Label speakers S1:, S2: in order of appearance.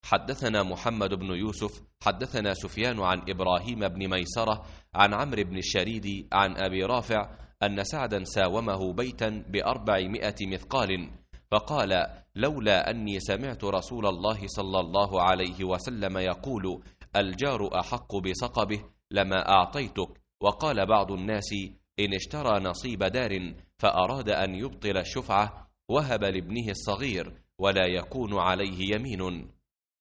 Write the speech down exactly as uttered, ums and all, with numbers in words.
S1: حدثنا محمد بن يوسف حدثنا سفيان عن إبراهيم بن ميسرة عن عمرو بن الشريد عن أبي رافع أن سعدا ساومه بيتا بأربعمائة مثقال، فقال: لولا أني سمعت رسول الله صلى الله عليه وسلم يقول: الجار أحق بسقبه لما أعطيتك. وقال بعض الناس: إن اشترى نصيب دار فأراد أن يبطل الشفعة وهب لابنه الصغير ولا يكون عليه يمين.